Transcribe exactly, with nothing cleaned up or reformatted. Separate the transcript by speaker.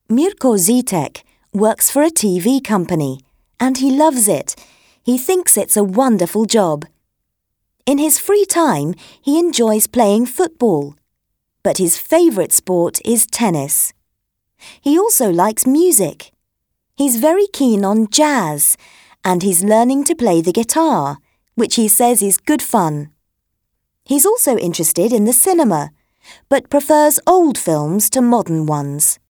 Speaker 1: Mirko Zitek works for a T V company, and he loves it. He thinks it's a wonderful job. In his free time, he enjoys playing football, but his favourite sport is tennis. He also likes music. He's very keen on jazz, and he's learning to play the guitar, which he says is good fun. He's also interested in the cinema, but prefers old films to modern ones.